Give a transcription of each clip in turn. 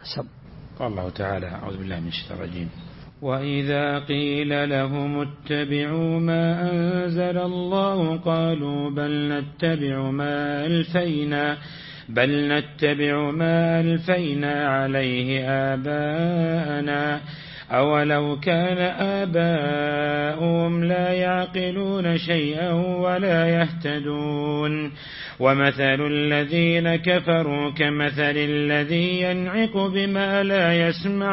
سم. قال الله تعالى: أعوذ بالله من الشيطان الرجيم: وإذا قيل لهم اتبعوا ما أنزل الله قالوا بل نتبع ما ألفينا عليه آباءنا أولو كان آباؤهم لا يعقلون شيئا ولا يهتدون ومثل الذين كفروا كمثل الذي ينعق بما لا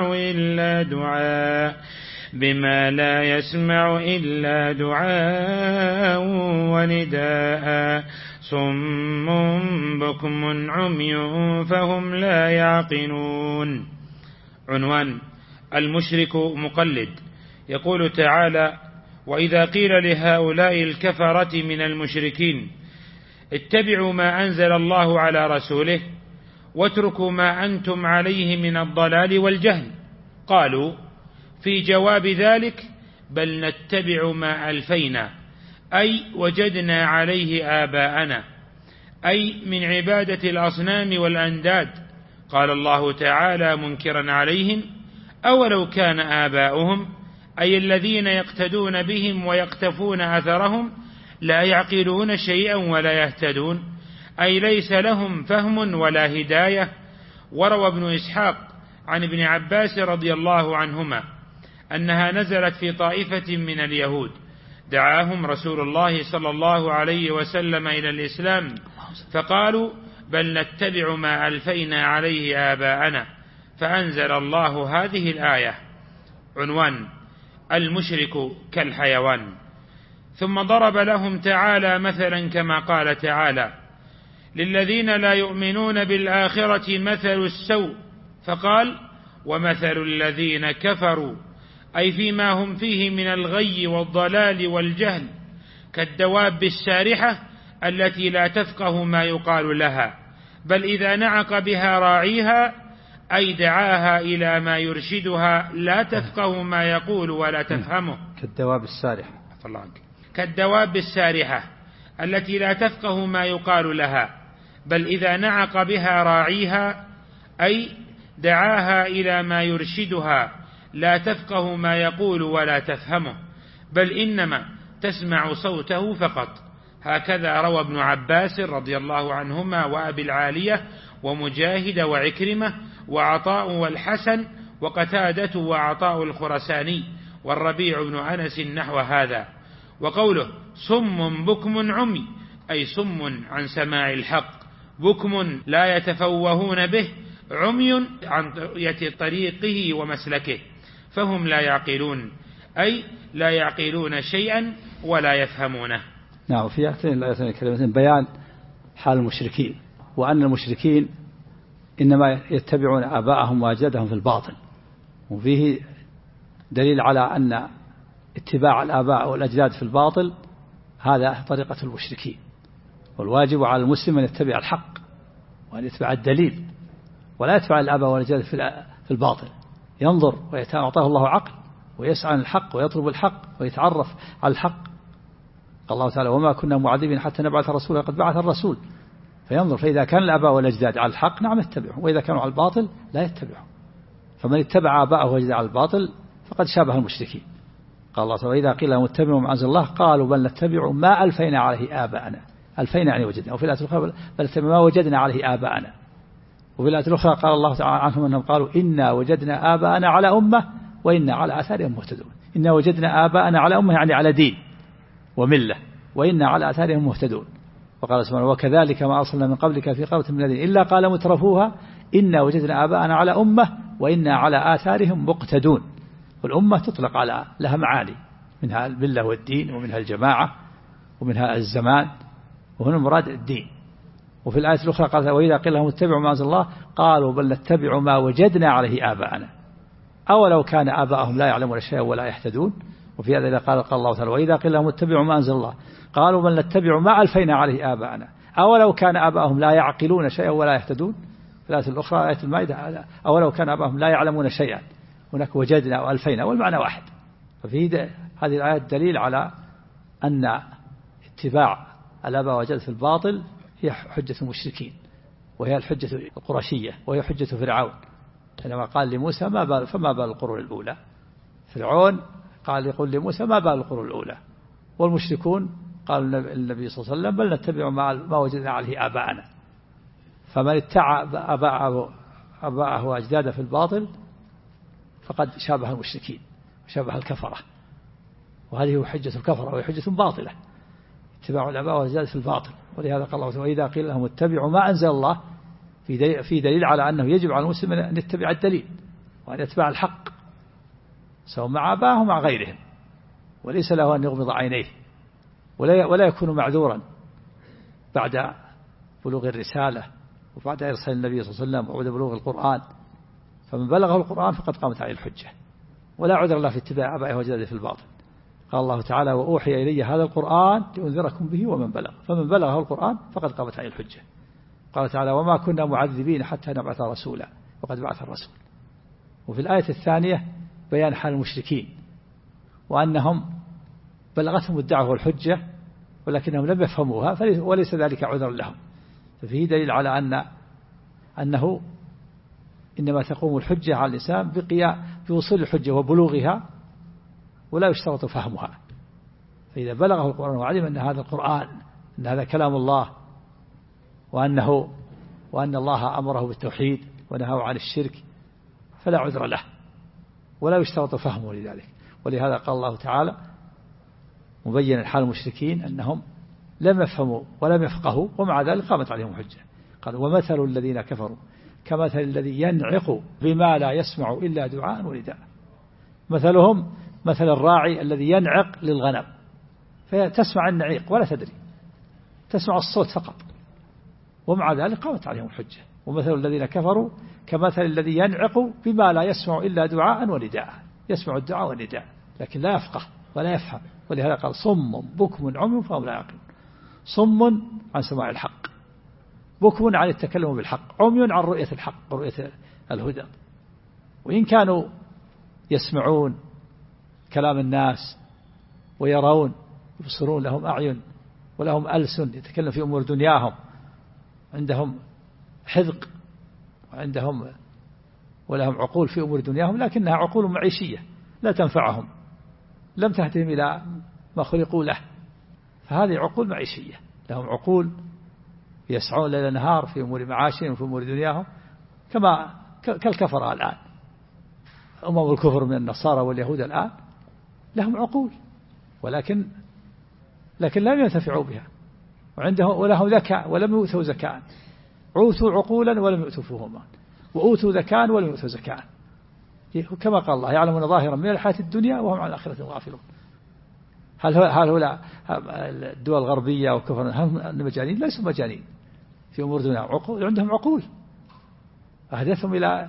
يسمع إلا دعاء ونداء صم بكم عمي فهم لا يعقلون. عنوان: المشرك مقلد. يقول تعالى: وإذا قيل لهؤلاء الكفرة من المشركين اتبعوا ما أنزل الله على رسوله واتركوا ما أنتم عليه من الضلال والجهل، قالوا في جواب ذلك: بل نتبع ما ألفينا، أي وجدنا عليه آباءنا، أي من عبادة الأصنام والأنداد. قال الله تعالى منكرا عليهم: أولو كان آباؤهم، أي الذين يقتدون بهم ويقتفون أثرهم، لا يعقلون شيئا ولا يهتدون، أي ليس لهم فهم ولا هداية. وروى ابن إسحاق عن ابن عباس رضي الله عنهما أنها نزلت في طائفة من اليهود دعاهم رسول الله صلى الله عليه وسلم إلى الإسلام فقالوا: بل نتبع ما ألفينا عليه آباءنا، فأنزل الله هذه الآية. عنوان: المشرك كالحيوان. ثم ضرب لهم تعالى مثلا كما قال تعالى: للذين لا يؤمنون بالآخرة مثل السوء، فقال: ومثل الذين كفروا، أي فيما هم فيه من الغي والضلال والجهل، كالدواب السارحة التي لا تفقه ما يقال لها، بل إذا نعق بها راعيها، أي دعاها إلى ما يرشدها، لا تفقه ما يقول ولا تفهمه. كالدواب السارحة التي لا تفقه ما يقال لها، بل إذا نعق بها راعيها، أي دعاها إلى ما يرشدها، لا تفقه ما يقول ولا تفهمه، بل إنما تسمع صوته فقط. هكذا روى ابن عباس رضي الله عنهما وأبي العالية ومجاهد وعكرمة وعطاء والحسن وقتادة وعطاء الخرساني والربيع بن أنس نحو هذا. وقوله صم بكم عمي، أي صم عن سماع الحق، بكم لا يتفوهون به، عمي عن رؤية طريقه ومسلكه، فهم لا يعقلون، أي لا يعقلون شيئا ولا يفهمونه. نعم. في هاتين الكلمتين بيان حال المشركين، وأن المشركين إنما يتبعون آباءهم وأجدادهم في الباطل، وفيه دليل على أن اتباع الآباء والأجداد في الباطل هذا طريقة المشركين، والواجب على المسلم أن يتبع الحق وأن يتبع الدليل، ولا يتبع الآباء والأجداد في الباطل. ينظر ويعطاه الله عقل ويسعى عن الحق ويطلب الحق ويتعرف على الحق. قال الله تعالى: وما كنا معذبين حتى نبعث رسولا، قد بعث الرسول. فينظر، فإذا كان الآباء والأجداد على الحق نعم يتبعه، وإذا كانوا على الباطل لا يتبعه. فمن اتبع آباءه وأجداده على الباطل فقد شابه المشركين. قال الله تعالى: وإذا قيل لهم اتبعوا ما أنزل الله قالوا بل نتبع ما ألفينا عليه آباءنا. ألفينا يعني وجدنا. وفي الآية الأخرى بل نتبع ما وجدنا عليه آباءنا. وفي الآية الأخرى قال الله تعالى عنهم أنهم قالوا إنا وجدنا آباءنا على أمة وإنا على آثارهم مهتدون. إنا وجدنا آباءنا على أمة يعني على دين وملة، وإنا على آثارهم مهتدون. وقال سبحانه: وكذلك ما أرسلنا من قبلك في قرية من الذين إلا قال مترفوها إنا وجدنا آباءنا على أمة وإنا على آثارهم مقتدون. والأمة تطلق على لها معاني، منها الملة والدين، ومنها الجماعة، ومنها الزمان، وهنا مراد الدين. وفي الآية الأخرى قال: وإذا قيل لهم اتبعوا ما أنزل الله قالوا بل نتبع ما وجدنا عليه آباءنا أولو كان آباءهم لا يعلمون شيئا ولا يهتدون. وفي هذا قال الله تعالى: وإذا قيل لهم اتبعوا ما أنزل الله قالوا بل نتبع ما ألفينا عليه آباءنا أولو كان آباءهم لا يعقلون شيئا ولا يهتدون. في الآية الأخرى آية المائدة: أولو كان آباءهم لا يعلمون شيئا، هناك وجدنا وألفينا والمعنى واحد. ففي هذه الآيات دليل على أن اتباع الآباء والأجداد في الباطل هي حجة المشركين، وهي الحجة القرشية، وهي حجة فرعون. حينما قال لموسى فما بال القرون الأولى. فرعون قال يقول لموسى ما بال القرون الأولى، والمشركون قال النبي صلى الله عليه وسلم بل نتبع ما وجدنا عليه آباءنا. فمن اتبع آباءه وأجداده في الباطل فقد شابه المشركين وشابه الكفرة، وهذه حجة الكفرة وهي حجة باطلة، اتباع الآباء والأجداد في الباطل. ولهذا قال الله: وإذا قيل لهم اتبعوا ما أنزل الله، في دليل على أنه يجب على المسلم أن يتبع الدليل وأن يتبع الحق سواء مع آبائهم مع غيرهم، وليس له أن يغمض عينيه ولا يكون معذورا بعد بلوغ الرسالة وبعد إرسال النبي صلى الله عليه وسلم وبعد بلوغ القرآن. فمن بلغه القرآن فقد قامت عليه الحجة، ولا عذر له في اتباع آبائه وأجداده في الباطل. قال الله تعالى: وأوحي إلي هذا القرآن لأنذركم به ومن بلغ، فمن بلغه القرآن فقد قامت عليه الحجة. قال تعالى: وما كنا معذبين حتى نبعث رسولا، وقد بعث الرسول. وفي الآية الثانية بيان حال المشركين وأنهم بلغتهم الدعوة والحجة ولكنهم لم يفهموها، وليس ذلك عذرا لهم. ففيه دليل على أنه إنما تقوم الحجة على الإنسان بوصول الحجة وبلوغها، ولا يشترط فهمها. فإذا بلغه القرآن وعلم أن هذا القرآن أن هذا كلام الله وأن الله أمره بالتوحيد ونهاه عن الشرك فلا عذر له ولا يشترط فهمه لذلك. ولهذا قال الله تعالى مبينا حال المشركين أنهم لم يفهموا ولم يفقهوا ومع ذلك قامت عليهم حجة. قال: ومثل الذين كفروا كمثل الذي ينعق بما لا يسمع إلا دعاء ونداء. مثلهم مثل الراعي الذي ينعق للغنم، فتسمع النعيق ولا تدري، تسمع الصوت فقط، ومع ذلك قامت عليهم الحجة. ومثل الذين كفروا كمثل الذي ينعق بما لا يسمع إلا دعاء ونداء، يسمع الدعاء والنداء لكن لا يفقه ولا يفهم. ولهذا قال: صم بكم عمي فهم لا يعقلون. صم عن سماع الحق، بكم عن التكلم بالحق، عمي عن رؤية الحق ورؤية الهدى. وإن كانوا يسمعون كلام الناس ويرون يبصرون، لهم أعين ولهم ألسن يتكلم في أمور دنياهم، عندهم حذق ولهم عقول في أمور دنياهم، لكنها عقول معيشية لا تنفعهم، لم تهتهم إلى ما خلقوا له. فهذه عقول معيشية، لهم عقول يسعون ليل نهار في أمور معاشهم وفي أمور دنياهم، كالكفر الآن. أمم الكفر من النصارى واليهود الآن لهم عقول ولكن لم ينتفعوا بها، ولهم ذكاء ولم يؤتوا زكاة، عوتوا عقولا ولم يؤتوا فهما، وأوتوا ذكاء ولم يؤتوا زكاة. كما قال الله: يعلمون ظاهرا من الحياة الدنيا وهم عن الآخرة غافلون. هل هؤلاء الدول الغربية وكفر هم مجانين؟ ليسوا مجانين في أمور دنيا، عندهم عقول أهدتهم إلى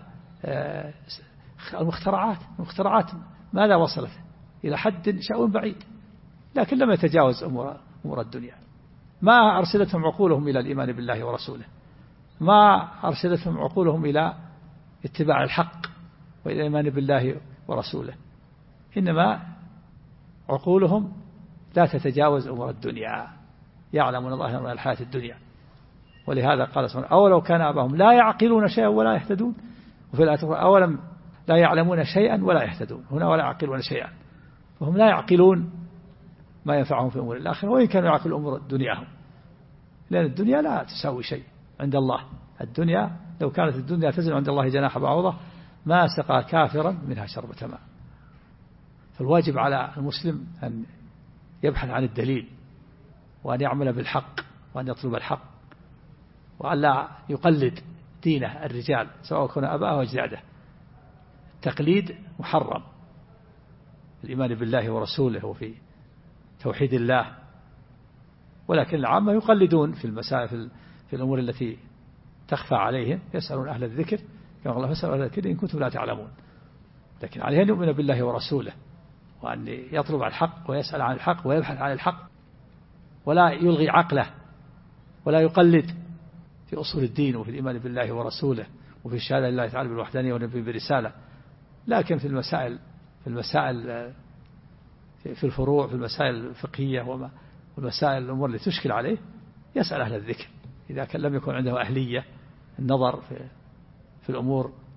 المخترعات ماذا وصلت إلى حد شأو بعيد، لكن لم يتجاوز أمور الدنيا. ما أرسلتهم عقولهم إلى الإيمان بالله ورسوله، ما أرسلتهم عقولهم إلى اتباع الحق وإلى الإيمان بالله ورسوله، إنما عقولهم لا تتجاوز أمور الدنيا، يعلمون ظاهرا من الحياة الدنيا. ولهذا قال سبحانه: أولو كان آباؤهم لا يعقلون شيئا ولا يهتدون. وفي الآية الأخرى: أولم لا يعلمون شيئا ولا يهتدون. هنا ولا يعقلون شيئا، فهم لا يعقلون ما ينفعهم في أمور الآخرة، وإن كانوا يعقلون أمور دنياهم، لأن الدنيا لا تساوي شيء عند الله. الدنيا لو كانت الدنيا تزن عند الله جناح بعوضة ما سقى كافرا منها شربة ماء. فالواجب على المسلم أن يبحث عن الدليل وأن يعمل بالحق وأن يطلب الحق، وأن لا يقلد دينه الرجال سواء كانوا أباءه وأجداده. التقليد محرم في الإيمان بالله ورسوله وفي توحيد الله، ولكن العامة يقلدون في المسائل في الأمور التي تخفى عليهم، يسألون أهل الذكر كما الله فاسألوا أهل الذكر إن كنتم لا تعلمون. لكن عليه أن يؤمن بالله ورسوله وأن يطلب الحق ويسأل عن الحق ويبحث عن الحق، ولا يلغي عقله ولا يقلد في أصول الدين وفي الإيمان بالله ورسوله وفي الشهادة لله تعالى بالوحدانية والنبي برسالة. لكن في المسائل في الفروع، في المسائل الفقهية والمسائل الأمور اللي تشكل عليه يسأل أهل الذكر إذا كان لم يكن عنده أهلية النظر في الأمور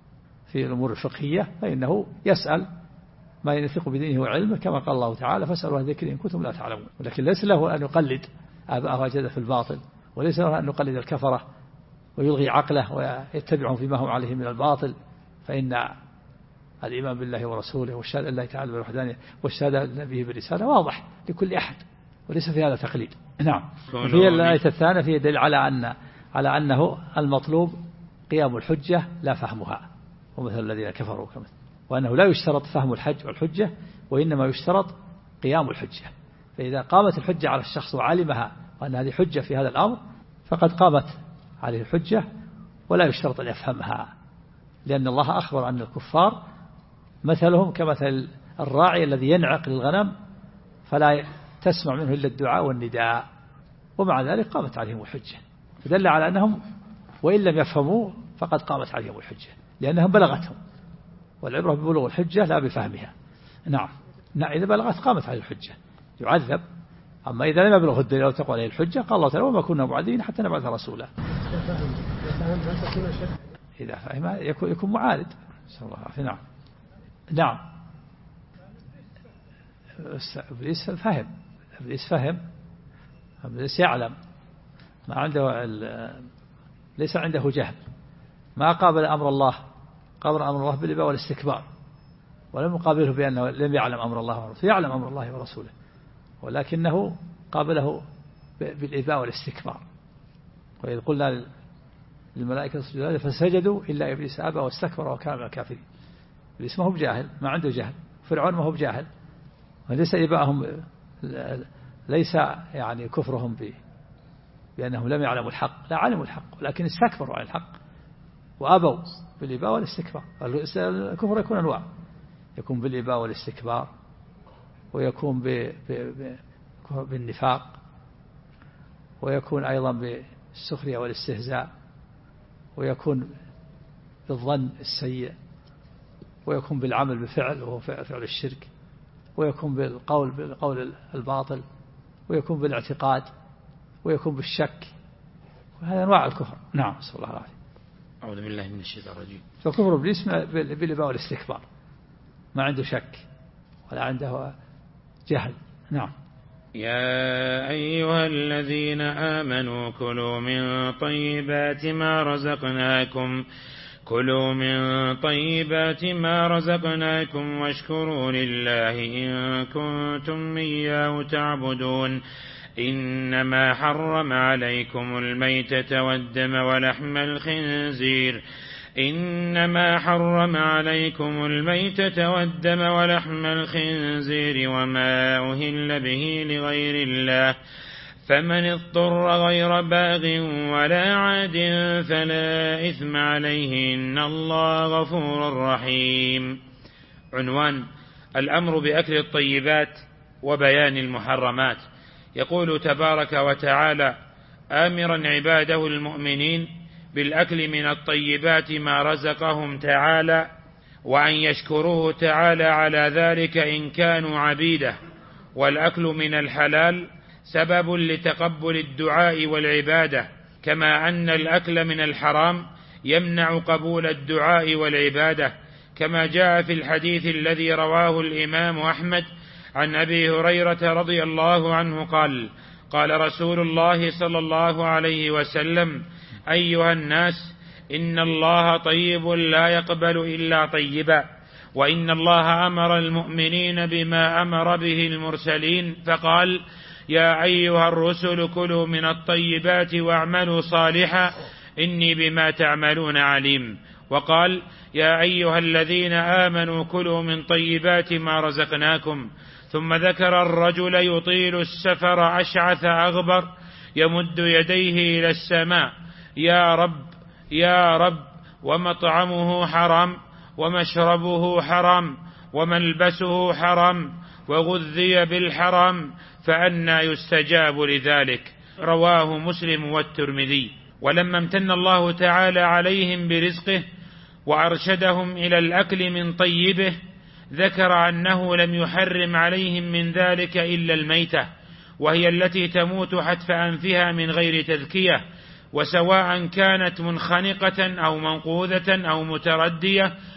في الأمور الفقهية فإنه يسأل ما يثق بدينه وعلمه، كما قال الله تعالى فاسألوا أهل الذكر إن كنتم لا تعلمون. ولكن ليس له أن يقلد آباءه وأجداده في الباطل، وليس له أن يقلد الكفرة ويلغي عقله ويتبعهم فيما هم عليه من الباطل، فإن الإيمان بالله ورسوله والشهادة لله تعالى بالوحدانية والشهادة لنبيه بالرسالة واضح لكل أحد، وليس في هذا تقليد. نعم. في الآية الثانية فيه دليل على أنه المطلوب قيام الحجة لا فهمها، ومثل الذين كفروا كمان، وأنه لا يشترط فهم الحج والحجة، وإنما يشترط قيام الحجة. فإذا قامت الحجة على الشخص وعلمها وأن هذه حجة في هذا الأمر فقد قامت عليه الحجة، ولا يشترط أن يفهمها، لأن الله أخبر أن الكفار مثلهم كمثل الراعي الذي ينعق للغنم فلا تسمع منه إلا الدعاء والنداء، ومع ذلك قامت عليهم الحجة، فدل على أنهم وإن لم يفهموا فقد قامت عليهم الحجة لأنهم بلغتهم، والعبرة ببلوغ الحجة لا بفهمها. نعم. إذا بلغت قامت عليه الحجة يعذب، أما إذا لم يبلغ الدليل أو تقوى عليه الحجة قال الله تعالى وما كنا معذبين حتى نبعث رسولا. إذا فهم يكون معاند. صلى الله عليه وسلم. نعم. نعم. إبليس فهم، إبليس يعلم، ما عنده ليس عنده جهل، ما قابل أمر الله، قابل أمر الله بالإباء والاستكبار، ولم يقابله بأنه لم يعلم أمر الله ورسوله، يعلم أمر الله ورسوله، ولكنه قابله بالإباء والاستكبار. وإذ قلنا للملائكة اسجدوا فسجدوا إلا إبليس أبى واستكبر وكان من الكافرين. إبليس ما هو بجاهل، ما عنده جهل، فرعون ما هو بجاهل، وليس إباءهم ليس يعني كفرهم بأنهم لم يعلموا الحق، لا علموا الحق ولكن استكبروا عن الحق وأبوا بالإباء والاستكبار. الكفر يكون أنواع، يكون بالإباء والاستكبار، ويكون بالنفاق، ويكون أيضا بالسخرية والاستهزاء، ويكون بالظن السيء، ويكون بالعمل بفعل وهو فعل الشرك، ويكون بالقول الباطل، ويكون بالاعتقاد، ويكون بالشك، وهذا أنواع الكفر. نعم. صلى الله عليه وسلم. أعوذ بالله من الشيطان الرجيم. فكفر إبليس بالإباء والاستكبار، ما عنده شك ولا عنده جهل. نعم. يا أيها الذين آمنوا كلوا من طيبات ما رزقناكم واشكروا لله إن كنتم إياه تعبدون. إنما حرم عليكم الميتة والدم ولحم الخنزير وما أهل به لغير الله، فمن اضطر غير باغ ولا عاد فلا إثم عليه إن الله غفور رحيم. عنوان: الأمر بأكل الطيبات وبيان المحرمات. يقول تبارك وتعالى آمرا عباده المؤمنين بالأكل من الطيبات ما رزقهم تعالى، وأن يشكروه تعالى على ذلك إن كانوا عبيده. والأكل من الحلال سبب لتقبل الدعاء والعبادة، كما أن الأكل من الحرام يمنع قبول الدعاء والعبادة، كما جاء في الحديث الذي رواه الإمام أحمد عن أبي هريرة رضي الله عنه قال: قال رسول الله صلى الله عليه وسلم: أيها الناس، إن الله طيب لا يقبل إلا طيبا، وإن الله أمر المؤمنين بما أمر به المرسلين فقال: يا أيها الرسل كلوا من الطيبات واعملوا صالحا إني بما تعملون عليم. وقال: يا أيها الذين آمنوا كلوا من طيبات ما رزقناكم. ثم ذكر الرجل يطيل السفر أشعث أغبر يمد يديه إلى السماء: يا رب يا رب، ومطعمه حرام ومشربه حرام وملبسه حرام وغذي بالحرام، فأنى يستجاب لذلك. رواه مسلم والترمذي. ولما امتن الله تعالى عليهم برزقه وأرشدهم إلى الأكل من طيبه، ذكر أنه لم يحرم عليهم من ذلك إلا الميتة، وهي التي تموت حتف أنفها من غير تذكية، وسواء كانت منخنقة أو منقوذة أو متردية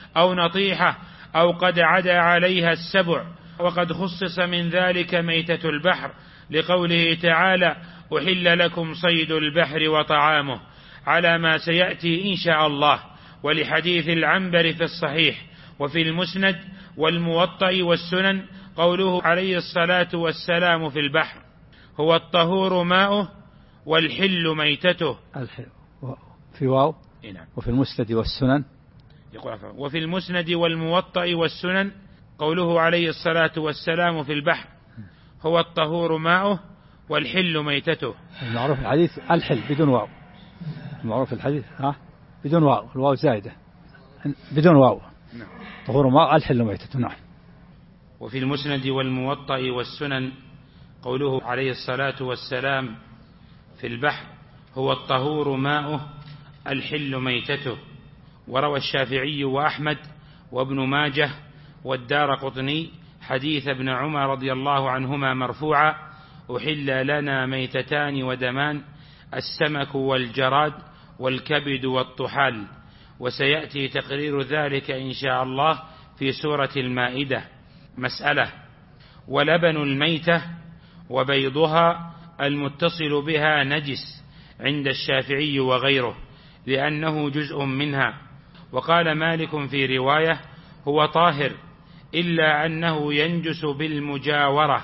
أو نطيحة أو قد عدا عليها السبع. وقد خصص من ذلك ميتة البحر لقوله تعالى: أحل لكم صيد البحر وطعامه، على ما سيأتي إن شاء الله. ولحديث العنبر في الصحيح وفي المسند والموطأ والسنن قوله عليه الصلاة والسلام في البحر: هو الطهور ماؤه والحل ميتته. في واو. وفي المسند والسنن، وفي المسند والموطأ والسنن قوله عليه الصلاة والسلام في البحر: هو الطهور ماؤه والحل ميتته. المعروف الحديث الحل بدون واو، المعروف الحديث بدون واو، الواو زائدة بدون واو. طهور ماء الحل ميتته. نعم. وفي المسند والموطأ والسنن قوله عليه الصلاة والسلام في البحر: هو الطهور ماؤه الحل ميتته. وروى الشافعي وأحمد وابن ماجه والدارقطني حديث ابن عمر رضي الله عنهما مرفوعا: أحل لنا ميتتان ودمان، السمك والجراد والكبد والطحال. وسيأتي تقرير ذلك إن شاء الله في سورة المائدة. مسألة: ولبن الميتة وبيضها المتصل بها نجس عند الشافعي وغيره، لأنه جزء منها. وقال مالك في رواية: هو طاهر إلا أنه ينجس بالمجاورة.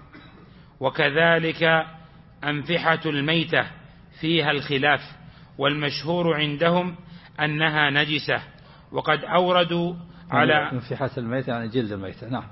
وكذلك أنفحة الميتة فيها الخلاف، والمشهور عندهم أنها نجسة. وقد أوردوا على أنفحة الميتة يعني جلد الميتة. نعم.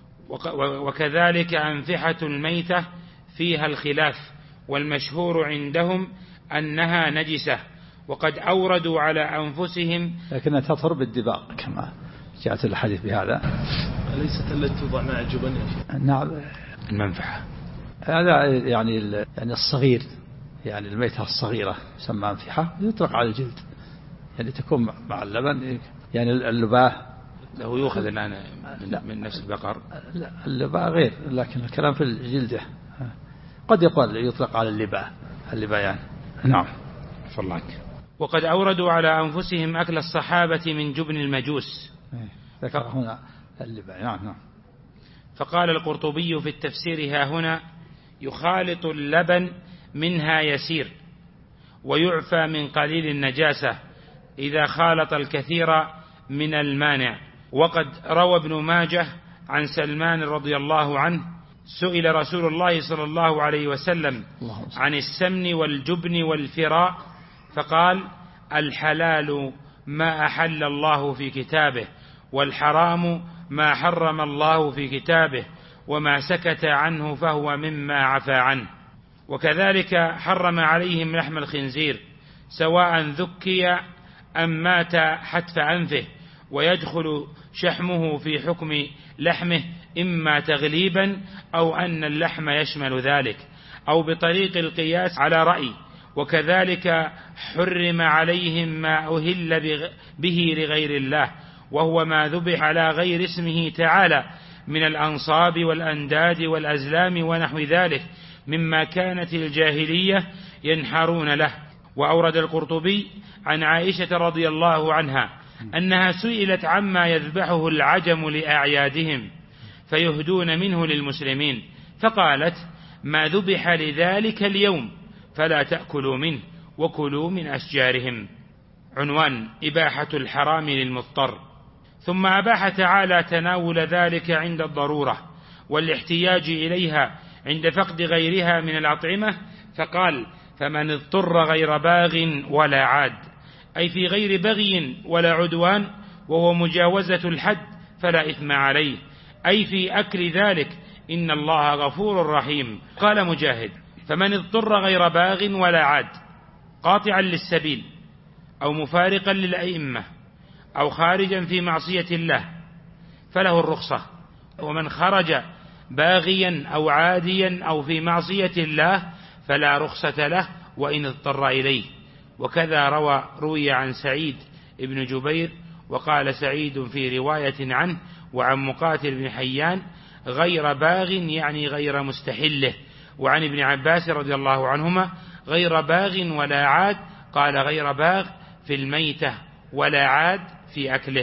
وكذلك أنفحة الميتة فيها الخلاف، والمشهور عندهم أنها نجسة. وقد أوردوا على أنفسهم، لكنها تطهر بالدباغ كما جاءت الحديث بهذا. أليست التي توضع مع الجبن؟ نعم. المنفحة هذا يعني الصغير، يعني الميتة الصغيرة يسمى أنفحة، يطلق على الجلد، يعني تكون مع اللبن. يعني اللباه له يؤخذ الآن من نفس البقر. لا، اللباه غير، لكن الكلام في الجلد. قد يطلق على اللباه يعني. نعم. فاللك. وقد أوردوا على أنفسهم أكل الصحابة من جبن المجوس. ذكر هنا اللباه. نعم. فقال القرطبي في التفسير: ها هنا يخالط اللبن منها يسير، ويعفى من قليل النجاسة إذا خالط الكثير من المانع. وقد روى ابن ماجه عن سلمان رضي الله عنه: سئل رسول الله صلى الله عليه وسلم عن السمن والجبن والفراء، فقال: الحلال ما أحل الله في كتابه، والحرام ما حرم الله في كتابه، وما سكت عنه فهو مما عفى عنه. وكذلك حرم عليهم لحم الخنزير، سواء ذكي أم مات حتف أنفه، ويدخل شحمه في حكم لحمه إما تغليبا أو أن اللحم يشمل ذلك، أو بطريق القياس على رأي. وكذلك حرم عليهم ما أهل به لغير الله، وهو ما ذبح على غير اسمه تعالى من الأنصاب والأنداد والأزلام ونحو ذلك مما كانت الجاهلية ينحرون له. وأورد القرطبي عن عائشة رضي الله عنها أنها سئلت عما يذبحه العجم لأعيادهم فيهدون منه للمسلمين، فقالت: ما ذبح لذلك اليوم فلا تأكلوا منه، وكلوا من أشجارهم. عنوان: إباحة الحرام للمضطر. ثم أباح تعالى تناول ذلك عند الضرورة والاحتياج إليها عند فقد غيرها من الأطعمة، فقال: فمن اضطر غير باغ ولا عاد، أي في غير بغي ولا عدوان، وهو مجاوزة الحد، فلا إثم عليه، أي في أكل ذلك، إن الله غفور رحيم. قال مجاهد: فمن اضطر غير باغ ولا عاد، قاطعا للسبيل أو مفارقا للأئمة أو خارجا في معصية الله فله الرخصة. ومن خرج باغيا أو عاديا أو في معصية الله فلا رخصة له وإن اضطر إليه. وكذا روي عن سعيد بن جبير، وقال سعيد في رواية عنه وعن مقاتل بن حيان: غير باغ يعني غير مستحله. وعن ابن عباس رضي الله عنهما: غير باغ ولا عاد، قال غير باغ في الميتة ولا عاد في أكله.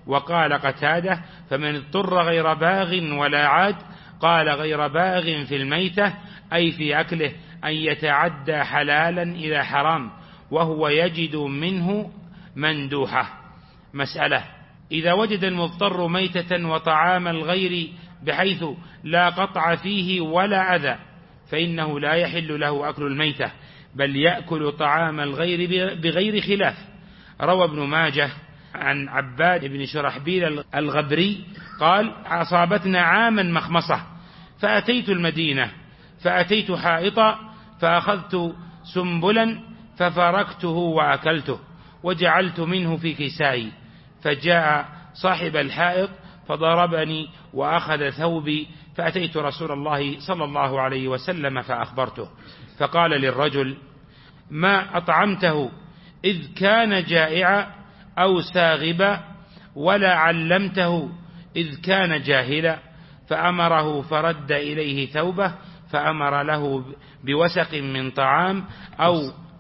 وقال قتادة: فمن اضطر غير باغ ولا عاد. قال: غير باغ في الميتة أي في أكله، أن يتعدى حلالا إلى حرام وهو يجد منه مندوحة. مسألة: إذا وجد المضطر ميتة وطعام الغير بحيث لا قطع فيه ولا أذى، فإنه لا يحل له أكل الميتة، بل يأكل طعام الغير بغير خلاف. روى ابن ماجه عن عباد بن شرحبيل الغبري قال: أصابتنا عاما مخمصة، فأتيت المدينة فأتيت حائطا فأخذت سنبلا ففركته وأكلته وجعلت منه في كسائي، فجاء صاحب الحائط فضربني وأخذ ثوبي، فأتيت رسول الله صلى الله عليه وسلم فأخبرته، فقال للرجل: ما أطعمته إذ كان جائعا أو ساغبا، ولا علمته إذ كان جاهلا؟ فأمره فرد إليه ثوبه، فأمر له بوسق من طعام أو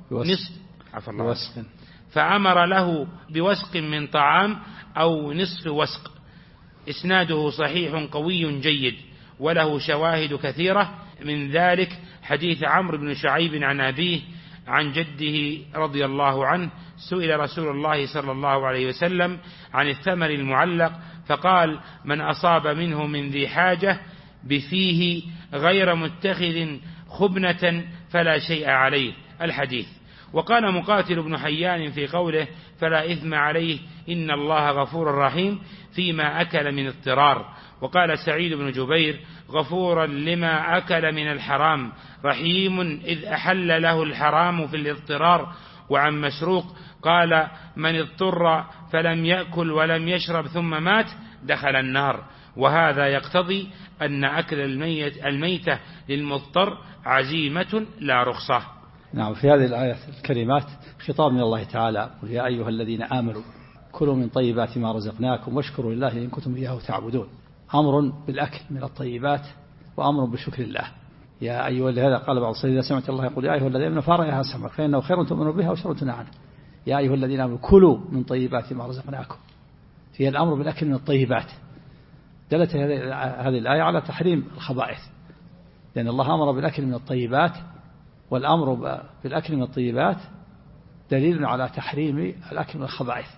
فأمر له بوسق من طعام أو نصف وسق. إسناده صحيح قوي جيد، وله شواهد كثيرة، من ذلك حديث عمرو بن شعيب عن أبيه عن جده رضي الله عنه: سئل رسول الله صلى الله عليه وسلم عن الثمر المعلق، فقال: من أصاب منه من ذي حاجة بفيه غير متخذ خبنة فلا شيء عليه. الحديث. وقال مقاتل بن حيان في قوله: فلا إثم عليه إن الله غفور رحيم، فيما أكل من اضطرار. وقال سعيد بن جبير: غفورا لما أكل من الحرام، رحيم إذ أحل له الحرام في الاضطرار. وعن مسروق قال: من اضطر فلم يأكل ولم يشرب ثم مات دخل النار. وهذا يقتضي أن أكل الميتة للمضطر عزيمة لا رخصة. نعم. في هذه الآيات الكريمات خطاب من الله تعالى: قل يا أيها الذين آمنوا كلوا من طيبات ما رزقناكم واشكروا لله إن كنتم إياه تعبدون. أمر بالأكل من الطيبات وأمر بشكر الله. يا أيها الذين، قال بعض الصحابة: إذا سمعت الله يقول يا أيها الذين آمنوا فارعها سمعك فإنه خير تؤمنوا بها وشر تنهى عنه. يا أيها الذين آمنوا كلوا من طيبات ما رزقناكم. في الأمر بالأكل من الطيبات. دلت هذه الآية على تحريم الخبائث، لأن الله أمر بالأكل من الطيبات، والأمر بالأكل من الطيبات دليل على تحريم الأكل من الخبائث.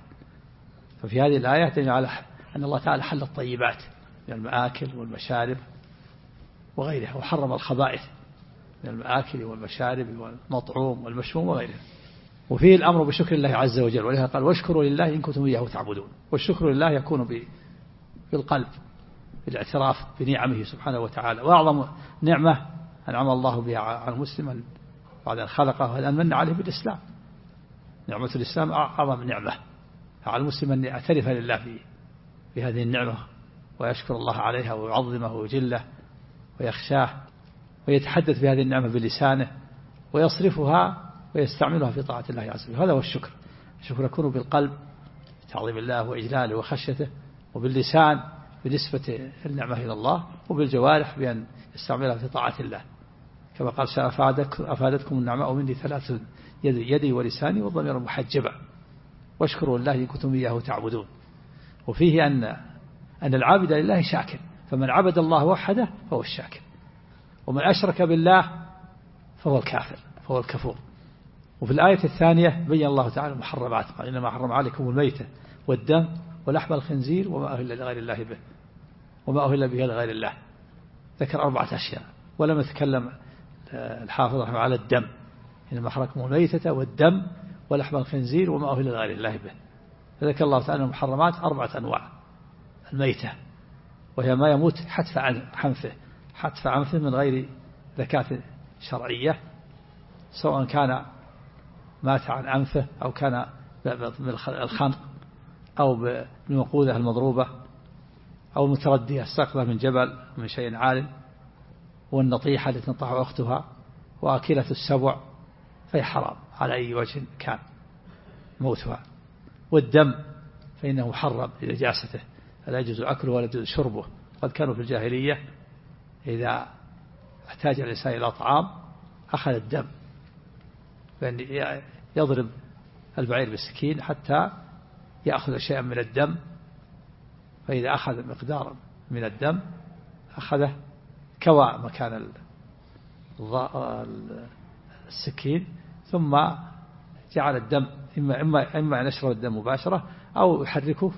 ففي هذه الآية دليل على أن الله تعالى حل الطيبات من المآكل والمشارب وغيرها، وحرم الخبائث من المآكل والمشارب والمطعوم والمشموم وغيرها. وفيه الأمر بشكر الله عز وجل، ولهذا قال: واشكروا لله إن كنتم إياه تعبدون. والشكر لله يكون بالقلب، بالاعتراف بنعمه سبحانه وتعالى. وأعظم نعمة أنعم الله بها على المسلم بعد أن خلقه أن من عليه بالإسلام. نعمة الإسلام أعظم نعمة على المسلم، أن يعترف لله بهذه النعمة ويشكر الله عليها ويعظمه ويجله ويخشاه، ويتحدث بهذه النعمة بلسانه ويصرفها ويستعملها في طاعة الله عز وجل. هذا هو الشكر. الشكر يكون بالقلب تعظيم الله وإجلاله وخشيته، وباللسان بنسبة النعمة إلى الله، وبالجوارح بأن يستعملها في طاعة الله، كما قال: أفادتكم النعماء مني ثلاث: يدي ولساني والضمير محجبا. واشكروا لله إن كنتم إياه تعبدون. وفيه أن العابد لله شاكر، فمن عبد الله وحده فهو الشاكر، ومن أشرك بالله فهو الكافر، فهو الكفور. وفي الآية الثانية بين الله تعالى المحرمات، قال: إنما حرم عليكم الميتة والدم ولحم الخنزير وما أهل لغير الله به به لغير الله. ذكر 4 أشياء، ولم يتكلم الحافظ رحمه على الدم. إنما حرمكم الميتة والدم ولحم الخنزير وما أهل لغير الله به. فذكر الله تعالى المحرمات 4 أنواع. الميتة، وهي ما يموت حتف عنفه من غير ذكاة شرعية، سواء كان مات عن أنفه أو كان بالخنق أو بالمقودة المضروبة أو متردية استقبل من جبل من شيء عال، والنطيحة التي تنطح أختها، وأكلة السبع، فهي حرام على أي وجه كان موتها. والدم فإنه محرم لنجاسته، فلا يجوز أكله ولا يجوز شربه. قد كانوا في الجاهلية إذا احتاج الإنسان إلى طعام أخذ الدم، فإن يضرب البعير بالسكين حتى يأخذ شيئا من الدم فإذا أخذ مقدار من الدم أخذه كوى مكان السكين، ثم جعل الدم إما أن يشرب الدم مباشرة أو يحركه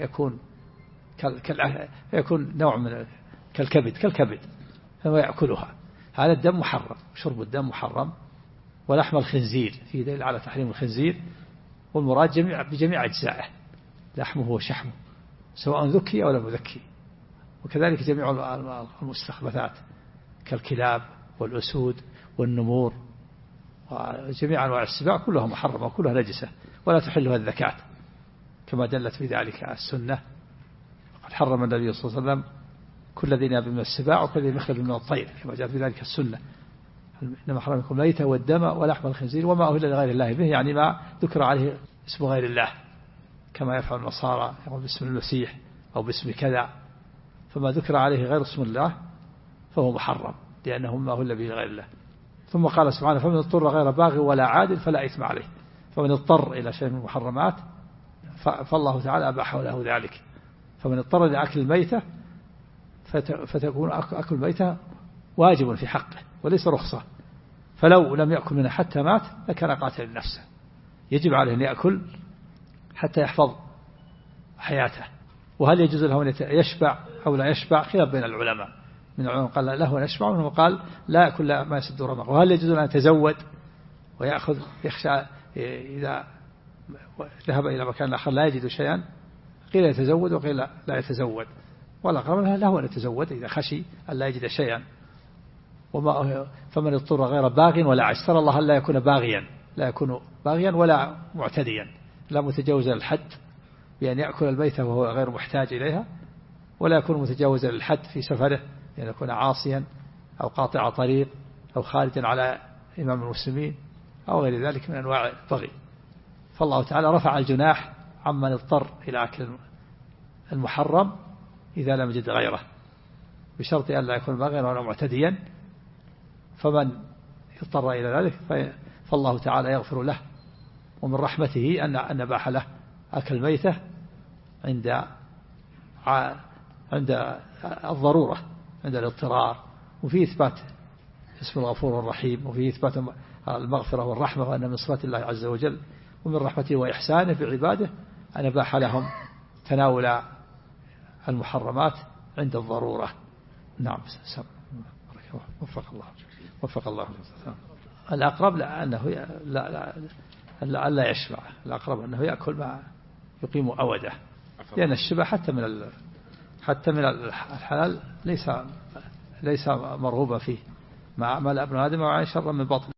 فيكون نوع من كالكبد فهو يأكلها. هذا الدم محرم، شرب الدم محرم. ولحم الخنزير فيه دليل على تحريم الخنزير، والمراد بجميع أجزائه، لحمه وشحمه سواء ذكي أو لم يذكي. وكذلك جميع المستخبثات كالكلاب والأسود والنمور وجميع أنواع السباع كلها محرمة وكلها نجسة ولا تحلها الزكاة، كما دلت في ذلك السنة. قد حرم النبي صلى الله عليه وسلم كل ذي ناب من السباع وكل ذي مخلب من الطير، كما جاء في ذلك السنة. إنما حرمكم الميتة والدم ولحم الخنزير وما أهل لغير الله به، يعني ما ذكر عليه اسم غير الله، كما يفعل النصارى يقول باسم المسيح أو باسم كذا، فما ذكر عليه غير اسم الله فهو محرم لأنه ما أهل به غير الله. ثم قال سبحانه فمن اضطر غير باغ ولا عاد فلا إثم عليه. فمن اضطر إلى شيء من المحرمات فالله تعالى أباح له ذلك. فمن اضطر لأكل الميتة فتكون أكل الميتة واجب في حقه وليس رخصة، فلو لم يأكل منها حتى مات لكان قاتل نفسه، يجب عليه أن يأكل حتى يحفظ حياته. وهل يجوز له أن يشبع أو لا يشبع خلاف بين العلماء، من العلماء قال له أن يشبع ومنهم قال لا يأكل ما يسد رمق. وهل يجوز أن يتزود ويأخذ يخشى إذا ذهب إلى مكان آخر لا يجد شيئا، قيل يتزود وقيل لا يتزود، ولا قال له أن يتزود إذا خشي أن لا يجد شيئا. فمن اضطر غير باغ ولا عاج، ترى الله لا يكون باغيا، لا يكون باغيا ولا معتديا، لا متجاوزا الحد بأن يأكل الميتة وهو غير محتاج إليها، ولا يكون متجاوزا الحد في سفره بأن يكون عاصيا أو قاطع طريق أو خارجا على إمام المسلمين أو غير ذلك من أنواع البغي. فالله تعالى رفع الجناح عمن اضطر إلى أكل المحرم إذا لم يجد غيره، بشرط أن لا يكون باغيا ولا معتديا. فمن اضطر إلى ذلك فالله تعالى يغفر له، ومن رحمته أن أباح له أكل الميتة عند الضرورة، عند الاضطرار. وفي إثبات اسم الغفور الرحيم، وفي إثبات المغفرة والرحمة، وأن من صفات الله عز وجل ومن رحمته وإحسانه بعباده أن أباح لهم تناول المحرمات عند الضرورة. نعم. وفق الله. الأقرب أنه لا يشبع، الأقرب أنه يأكل ما يقيم أوده، لأن الشبع حتى من الحلال ليس مرغوبا فيه، ما عمل ابن آدم وعن شر من بطن.